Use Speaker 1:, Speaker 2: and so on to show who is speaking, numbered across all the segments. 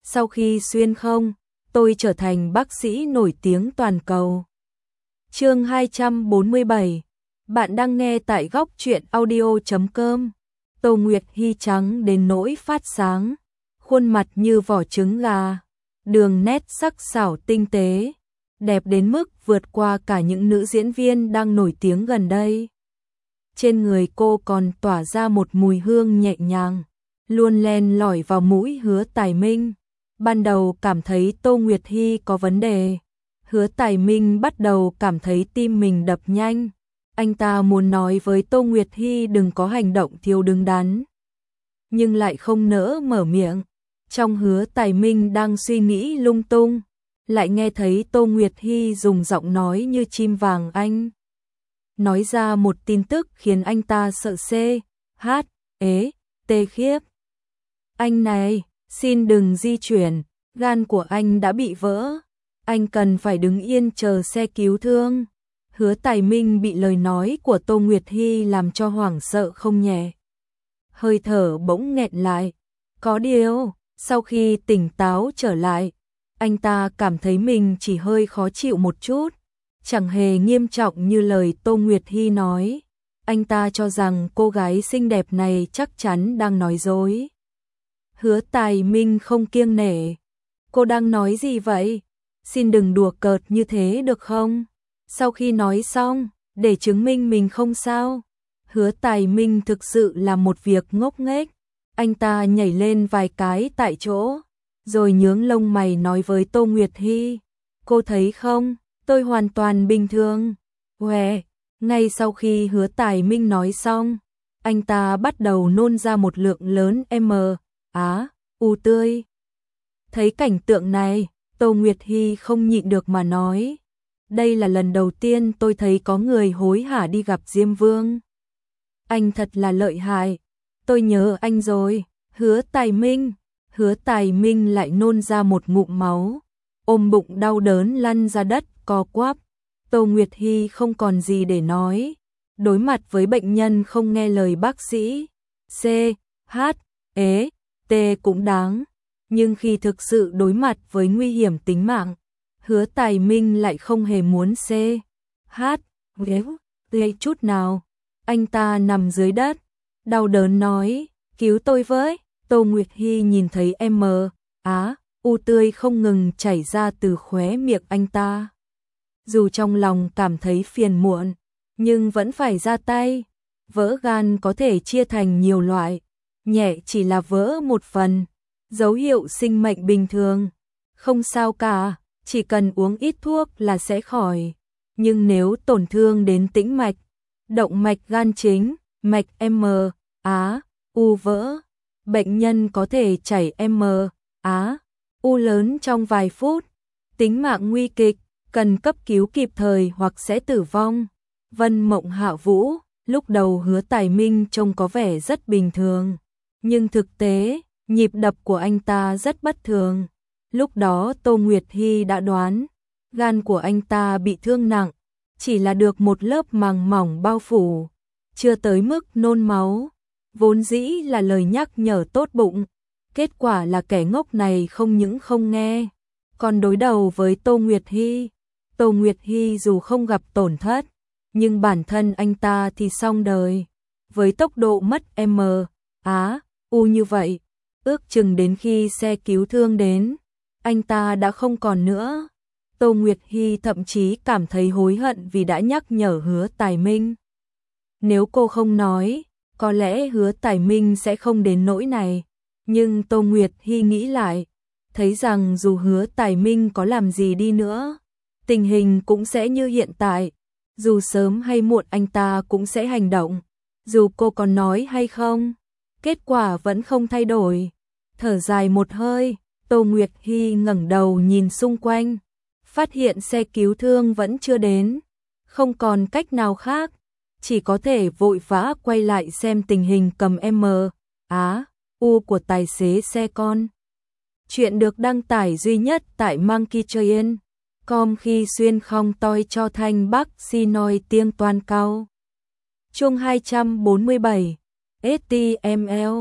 Speaker 1: Sau khi xuyên không, tôi trở thành bác sĩ nổi tiếng toàn cầu. Chương 247. Bạn đang nghe tại góc truyện audio.com. Tô Nguyệt Hy trắng đến nỗi phát sáng, khuôn mặt như vỏ trứng gà, đường nét sắc sảo tinh tế, đẹp đến mức vượt qua cả những nữ diễn viên đang nổi tiếng gần đây. Trên người cô còn tỏa ra một mùi hương nhẹ nhàng, luôn len lỏi vào mũi Hứa Tài Minh. Ban đầu cảm thấy Tô Nguyệt Hy có vấn đề, Hứa Tài Minh bắt đầu cảm thấy tim mình đập nhanh. Anh ta muốn nói với Tô Nguyệt Hy đừng có hành động thiếu đứng đắn, nhưng lại không nỡ mở miệng. Trong Hứa Tài Minh đang suy nghĩ lung tung, lại nghe thấy Tô Nguyệt Hy dùng giọng nói như chim vàng anh nói ra một tin tức khiến anh ta sợ tê khiếp. Anh này, xin đừng di chuyển, gan của anh đã bị vỡ, anh cần phải đứng yên chờ xe cứu thương. Hứa Tài Minh bị lời nói của Tô Nguyệt Hy làm cho hoảng sợ không nhẹ. Hơi thở bỗng nghẹn lại. Có điều, sau khi tỉnh táo trở lại, anh ta cảm thấy mình chỉ hơi khó chịu một chút, chẳng hề nghiêm trọng như lời Tô Nguyệt Hy nói. Anh ta cho rằng cô gái xinh đẹp này chắc chắn đang nói dối. Hứa Tài Minh không kiêng nể. Cô đang nói gì vậy? Xin đừng đùa cợt như thế được không? Sau khi nói xong, để chứng minh mình không sao, Hứa Tài Minh thực sự là một việc ngốc nghếch. Anh ta nhảy lên vài cái tại chỗ, rồi nhướng lông mày nói với Tô Nguyệt Hy. Cô thấy không, tôi hoàn toàn bình thường. Uè, ngay sau khi Hứa Tài Minh nói xong, anh ta bắt đầu nôn ra một lượng lớn u tươi. Thấy cảnh tượng này, Tô Nguyệt Hy không nhịn được mà nói. Đây là lần đầu tiên tôi thấy có người hối hả đi gặp Diêm Vương. Anh thật là lợi hại, tôi nhớ anh rồi. Hứa Tài Minh lại nôn ra một ngụm máu, ôm bụng đau đớn lăn ra đất co quắp. Tô Nguyệt Hy không còn gì để nói. Đối mặt với bệnh nhân không nghe lời bác sĩ T cũng đáng, nhưng khi thực sự đối mặt với nguy hiểm tính mạng, Hứa Tài Minh lại không hề muốn chút nào. Anh ta nằm dưới đất, đau đớn nói, cứu tôi với. Tô Nguyệt Hy nhìn thấy u tươi không ngừng chảy ra từ khóe miệng anh ta. Dù trong lòng cảm thấy phiền muộn, nhưng vẫn phải ra tay. Vỡ gan có thể chia thành nhiều loại, nhẹ chỉ là vỡ một phần, dấu hiệu sinh mệnh bình thường, không sao cả, chỉ cần uống ít thuốc là sẽ khỏi. Nhưng nếu tổn thương đến tĩnh mạch, động mạch gan chính, mạch u vỡ, bệnh nhân có thể chảy u lớn trong vài phút, tính mạng nguy kịch, cần cấp cứu kịp thời hoặc sẽ tử vong. Vân Mộng Hạ Vũ, lúc đầu Hứa Tài Minh trông có vẻ rất bình thường, nhưng thực tế, nhịp đập của anh ta rất bất thường. Lúc đó Tô Nguyệt Hy đã đoán, gan của anh ta bị thương nặng, chỉ là được một lớp màng mỏng bao phủ, chưa tới mức nôn máu. Vốn dĩ là lời nhắc nhở tốt bụng, kết quả là kẻ ngốc này không những không nghe, còn đối đầu với Tô Nguyệt Hy. Tô Nguyệt Hy dù không gặp tổn thất, nhưng bản thân anh ta thì xong đời. Với tốc độ mất u như vậy, ước chừng đến khi xe cứu thương đến, anh ta đã không còn nữa. Tô Nguyệt Hy thậm chí cảm thấy hối hận vì đã nhắc nhở Hứa Tài Minh. Nếu cô không nói, có lẽ Hứa Tài Minh sẽ không đến nỗi này. Nhưng Tô Nguyệt Hy nghĩ lại, thấy rằng dù Hứa Tài Minh có làm gì đi nữa, tình hình cũng sẽ như hiện tại. Dù sớm hay muộn anh ta cũng sẽ hành động. Dù cô còn nói hay không, kết quả vẫn không thay đổi. Thở dài một hơi, Tô Nguyệt Hy ngẩng đầu nhìn xung quanh, phát hiện xe cứu thương vẫn chưa đến. Không còn cách nào khác, chỉ có thể vội vã quay lại xem tình hình cầm u của tài xế xe con. Chuyện được đăng tải duy nhất tại Monkeytrain.com khi xuyên không toi cho thanh bắc si nói tiếng toàn cao. Chương 247 HTML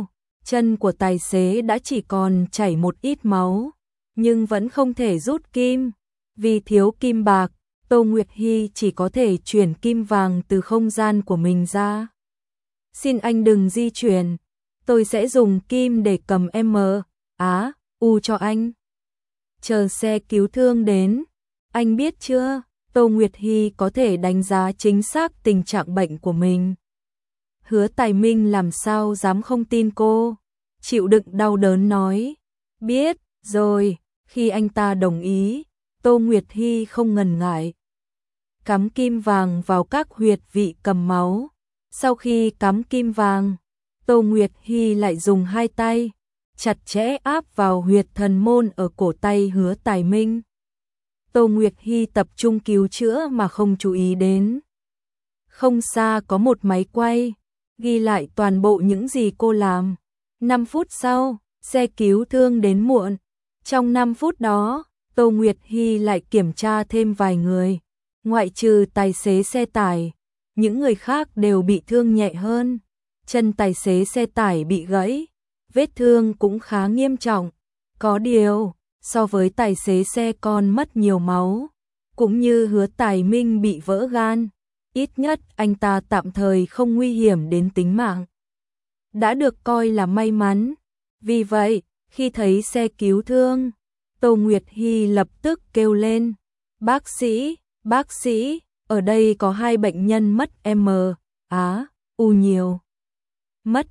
Speaker 1: Chân của tài xế đã chỉ còn chảy một ít máu, nhưng vẫn không thể rút kim. Vì thiếu kim bạc, Tô Nguyệt Hy chỉ có thể chuyển kim vàng từ không gian của mình ra. Xin anh đừng di chuyển, tôi sẽ dùng kim để cầm U cho anh. Chờ xe cứu thương đến, anh biết chưa, Tô Nguyệt Hy có thể đánh giá chính xác tình trạng bệnh của mình. Hứa Tài Minh làm sao dám không tin cô, chịu đựng đau đớn nói, biết rồi. Khi anh ta đồng ý, Tô Nguyệt Hy không ngần ngại, cắm kim vàng vào các huyệt vị cầm máu. Sau khi cắm kim vàng, Tô Nguyệt Hy lại dùng hai tay chặt chẽ áp vào huyệt thần môn ở cổ tay Hứa Tài Minh. Tô Nguyệt Hy tập trung cứu chữa mà không chú ý đến. Không xa có một máy quay, ghi lại toàn bộ những gì cô làm. 5 phút sau, xe cứu thương đến muộn. Trong 5 phút đó, Tô Nguyệt Hy lại kiểm tra thêm vài người. Ngoại trừ tài xế xe tải, những người khác đều bị thương nhẹ hơn. Chân tài xế xe tải bị gãy, vết thương cũng khá nghiêm trọng. Có điều, so với tài xế xe con mất nhiều máu, cũng như Hứa Tài Minh bị vỡ gan, ít nhất anh ta tạm thời không nguy hiểm đến tính mạng, đã được coi là may mắn. Vì vậy, khi thấy xe cứu thương, Tô Nguyệt Hy lập tức kêu lên, bác sĩ, ở đây có 2 bệnh nhân mất U nhiều. Mất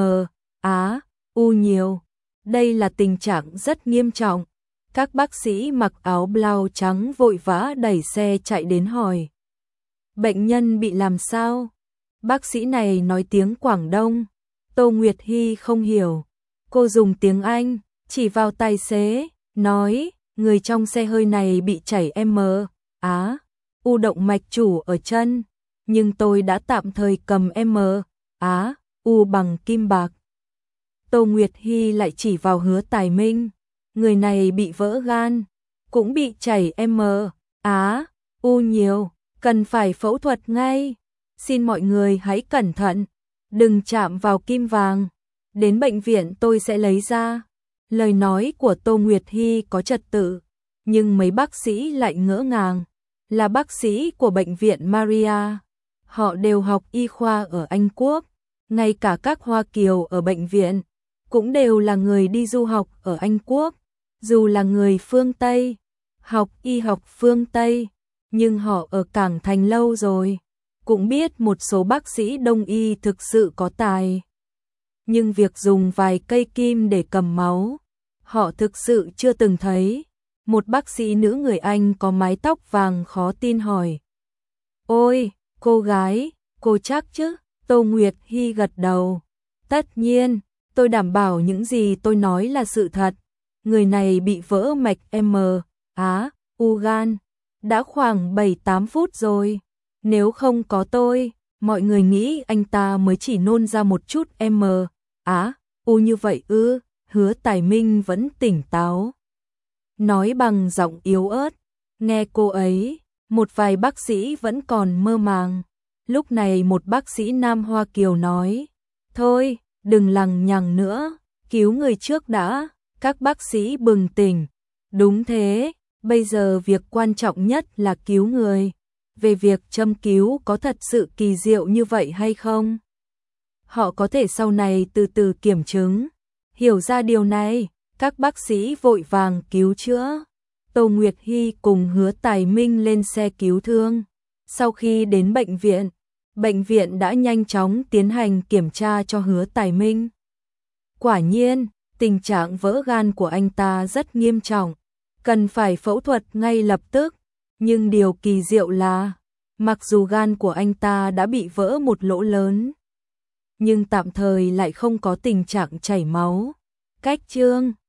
Speaker 1: U nhiều. Đây là tình trạng rất nghiêm trọng. Các bác sĩ mặc áo blau trắng vội vã đẩy xe chạy đến hỏi. Bệnh nhân bị làm sao? Bác sĩ này nói tiếng Quảng Đông. Tô Nguyệt Hy không hiểu. Cô dùng tiếng Anh, chỉ vào tài xế, nói, người trong xe hơi này bị chảy U động mạch chủ ở chân, nhưng tôi đã tạm thời cầm U bằng kim bạc. Tô Nguyệt Hy lại chỉ vào Hứa Tài Minh, người này bị vỡ gan, cũng bị chảy U nhiều, cần phải phẫu thuật ngay. Xin mọi người hãy cẩn thận, đừng chạm vào kim vàng, đến bệnh viện tôi sẽ lấy ra. Lời nói của Tô Nguyệt Hy có trật tự, nhưng mấy bác sĩ lại ngỡ ngàng, là bác sĩ của bệnh viện Maria. Họ đều học y khoa ở Anh Quốc, ngay cả các Hoa Kiều ở bệnh viện cũng đều là người đi du học ở Anh Quốc, dù là người phương Tây, học y học phương Tây, nhưng họ ở Cảng Thành lâu rồi, cũng biết một số bác sĩ đông y thực sự có tài. Nhưng việc dùng vài cây kim để cầm máu, họ thực sự chưa từng thấy. Một bác sĩ nữ người Anh có mái tóc vàng khó tin hỏi. Ôi, cô gái, cô chắc chứ? Tô Nguyệt Hy gật đầu. Tất nhiên, tôi đảm bảo những gì tôi nói là sự thật. Người này bị vỡ mạch U gan, đã khoảng 7-8 phút rồi. Nếu không có tôi, mọi người nghĩ anh ta mới chỉ nôn ra một chút U như vậy ư? Hứa Tài Minh vẫn tỉnh táo, nói bằng giọng yếu ớt. Nghe cô ấy, một vài bác sĩ vẫn còn mơ màng. Lúc này một bác sĩ Nam Hoa Kiều nói, thôi, đừng lằng nhằng nữa, cứu người trước đã. Các bác sĩ bừng tỉnh, đúng thế, bây giờ việc quan trọng nhất là cứu người. Về việc châm cứu có thật sự kỳ diệu như vậy hay không? Họ có thể sau này từ từ kiểm chứng. Hiểu ra điều này, các bác sĩ vội vàng cứu chữa. Tô Nguyệt Hy cùng Hứa Tài Minh lên xe cứu thương. Sau khi đến bệnh viện đã nhanh chóng tiến hành kiểm tra cho Hứa Tài Minh. Quả nhiên, tình trạng vỡ gan của anh ta rất nghiêm trọng, cần phải phẫu thuật ngay lập tức. Nhưng điều kỳ diệu là, mặc dù gan của anh ta đã bị vỡ một lỗ lớn, nhưng tạm thời lại không có tình trạng chảy máu. Cách chương